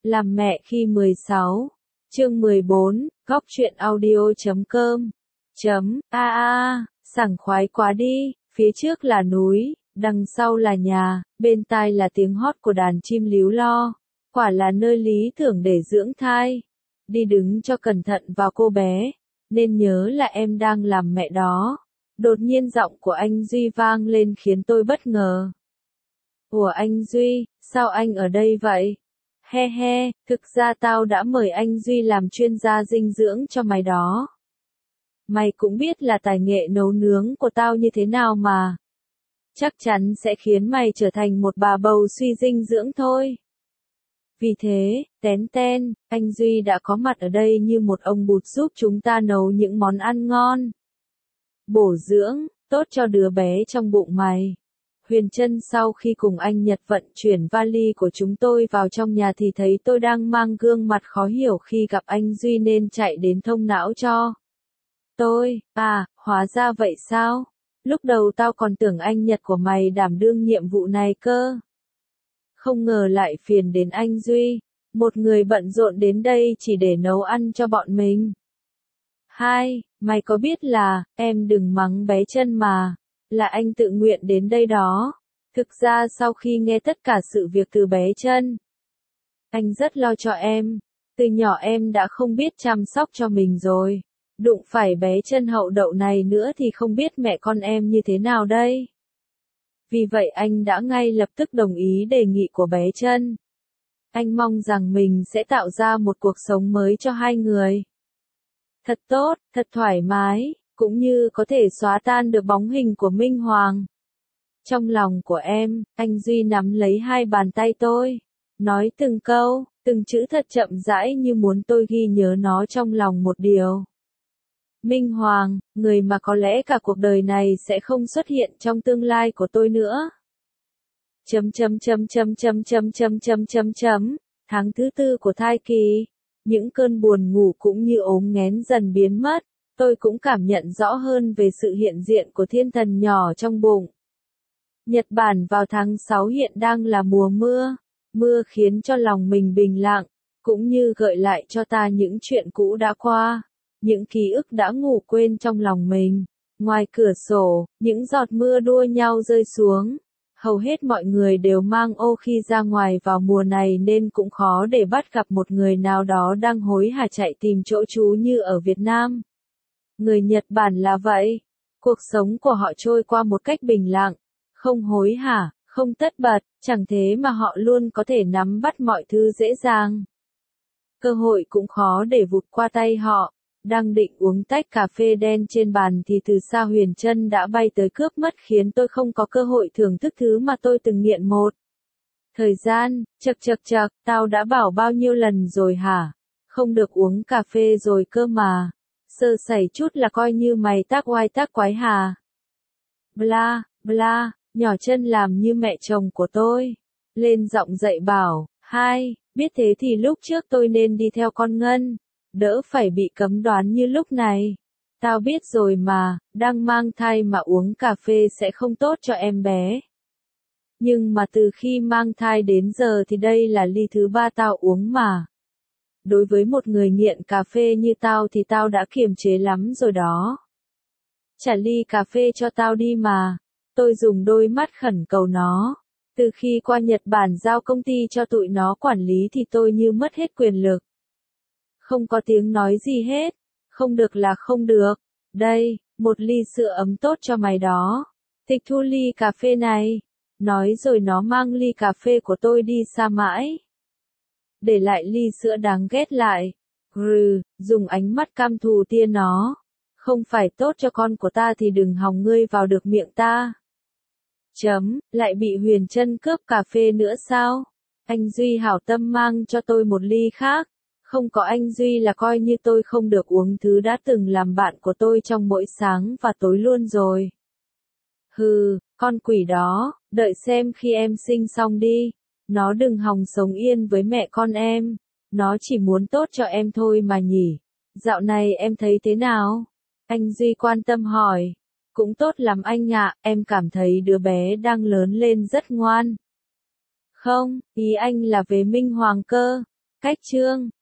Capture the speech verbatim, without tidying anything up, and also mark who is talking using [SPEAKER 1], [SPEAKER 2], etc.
[SPEAKER 1] Làm mẹ khi mười sáu. Chương mười bốn, góc truyện audio chấm com. Chấm, a a, sảng khoái quá đi, phía trước là núi, đằng sau là nhà, bên tai là tiếng hót của đàn chim líu lo. Quả là nơi lý tưởng để dưỡng thai. Đi đứng cho cẩn thận vào cô bé, nên nhớ là em đang làm mẹ đó. Đột nhiên giọng của anh Duy vang lên khiến tôi bất ngờ. Ủa anh Duy, sao anh ở đây vậy? He he, thực ra tao đã mời anh Duy làm chuyên gia dinh dưỡng cho mày đó. Mày cũng biết là tài nghệ nấu nướng của tao như thế nào mà. Chắc chắn sẽ khiến mày trở thành một bà bầu suy dinh dưỡng thôi. Vì thế, tén ten, anh Duy đã có mặt ở đây như một ông bụt giúp chúng ta nấu những món ăn ngon. Bổ dưỡng, tốt cho đứa bé trong bụng mày. Huyền Trân sau khi cùng anh Nhật vận chuyển vali của chúng tôi vào trong nhà thì thấy tôi đang mang gương mặt khó hiểu khi gặp anh Duy nên chạy đến thông não cho tôi. À, hóa ra vậy sao? Lúc đầu tao còn tưởng anh Nhật của mày đảm đương nhiệm vụ này cơ. Không ngờ lại phiền đến anh Duy, một người bận rộn đến đây chỉ để nấu ăn cho bọn mình. Hai, mày có biết là, em đừng mắng bé Trân mà, là anh tự nguyện đến đây đó. Thực ra sau khi nghe tất cả sự việc từ bé Trân, anh rất lo cho em. Từ nhỏ em đã không biết chăm sóc cho mình rồi. Đụng phải bé Trân hậu đậu này nữa thì không biết mẹ con em như thế nào đây. Vì vậy anh đã ngay lập tức đồng ý đề nghị của bé Trân. Anh mong rằng mình sẽ tạo ra một cuộc sống mới cho hai người. Thật tốt, thật thoải mái, cũng như có thể xóa tan được bóng hình của Minh Hoàng. Trong lòng của em, anh Duy nắm lấy hai bàn tay tôi, nói từng câu, từng chữ thật chậm rãi như muốn tôi ghi nhớ nó trong lòng một điều. Minh Hoàng, người mà có lẽ cả cuộc đời này sẽ không xuất hiện trong tương lai của tôi nữa. Chấm chấm chấm chấm chấm chấm chấm chấm chấm chấm. Tháng thứ tư của thai kỳ, những cơn buồn ngủ cũng như ốm nghén dần biến mất. Tôi cũng cảm nhận rõ hơn về sự hiện diện của thiên thần nhỏ trong bụng. Nhật Bản vào tháng sáu hiện đang là mùa mưa. Mưa khiến cho lòng mình bình lặng, cũng như gợi lại cho ta những chuyện cũ đã qua. Những ký ức đã ngủ quên trong lòng mình. Ngoài cửa sổ, những giọt mưa đua nhau rơi xuống. Hầu hết mọi người đều mang ô khi ra ngoài vào mùa này nên cũng khó để bắt gặp một người nào đó đang hối hả chạy tìm chỗ trú như ở Việt Nam. Người Nhật Bản là vậy. Cuộc sống của họ trôi qua một cách bình lặng, không hối hả, không tất bật, chẳng thế mà họ luôn có thể nắm bắt mọi thứ dễ dàng. Cơ hội cũng khó để vụt qua tay họ. Đang định uống tách cà phê đen trên bàn thì từ xa Huyền Trân đã bay tới cướp mất khiến tôi không có cơ hội thưởng thức thứ mà tôi từng nghiện một. Thời gian, chậc chậc chậc, tao đã bảo bao nhiêu lần rồi hả? Không được uống cà phê rồi cơ mà. Sơ sẩy chút là coi như mày tác oai tác quái hà. Bla, bla, nhỏ Trân làm như mẹ chồng của tôi. Lên giọng dạy bảo, hai, biết thế thì lúc trước tôi nên đi theo con Ngân. Đỡ phải bị cấm đoán như lúc này. Tao biết rồi mà, đang mang thai mà uống cà phê sẽ không tốt cho em bé. Nhưng mà từ khi mang thai đến giờ thì đây là ly thứ ba tao uống mà. Đối với một người nghiện cà phê như tao thì tao đã kiềm chế lắm rồi đó. Trả ly cà phê cho tao đi mà. Tôi dùng đôi mắt khẩn cầu nó. Từ khi qua Nhật Bản giao công ty cho tụi nó quản lý thì tôi như mất hết quyền lực. Không có tiếng nói gì hết. Không được là không được. Đây, một ly sữa ấm tốt cho mày đó. Tịch thu ly cà phê này. Nói rồi nó mang ly cà phê của tôi đi xa mãi. Để lại ly sữa đáng ghét lại. Grừ, dùng ánh mắt cam thù tia nó. Không phải tốt cho con của ta thì đừng hòng ngươi vào được miệng ta. Chấm, lại bị Huyền Trân cướp cà phê nữa sao? Anh Duy hảo tâm mang cho tôi một ly khác. Không có anh Duy là coi như tôi không được uống thứ đã từng làm bạn của tôi trong mỗi sáng và tối luôn rồi. Hừ, con quỷ đó, đợi xem khi em sinh xong đi. Nó đừng hòng sống yên với mẹ con em. Nó chỉ muốn tốt cho em thôi mà nhỉ. Dạo này em thấy thế nào? Anh Duy quan tâm hỏi. Cũng tốt lắm anh ạ, em cảm thấy đứa bé đang lớn lên rất ngoan. Không, ý anh là về Minh Hoàng cơ. Cách chương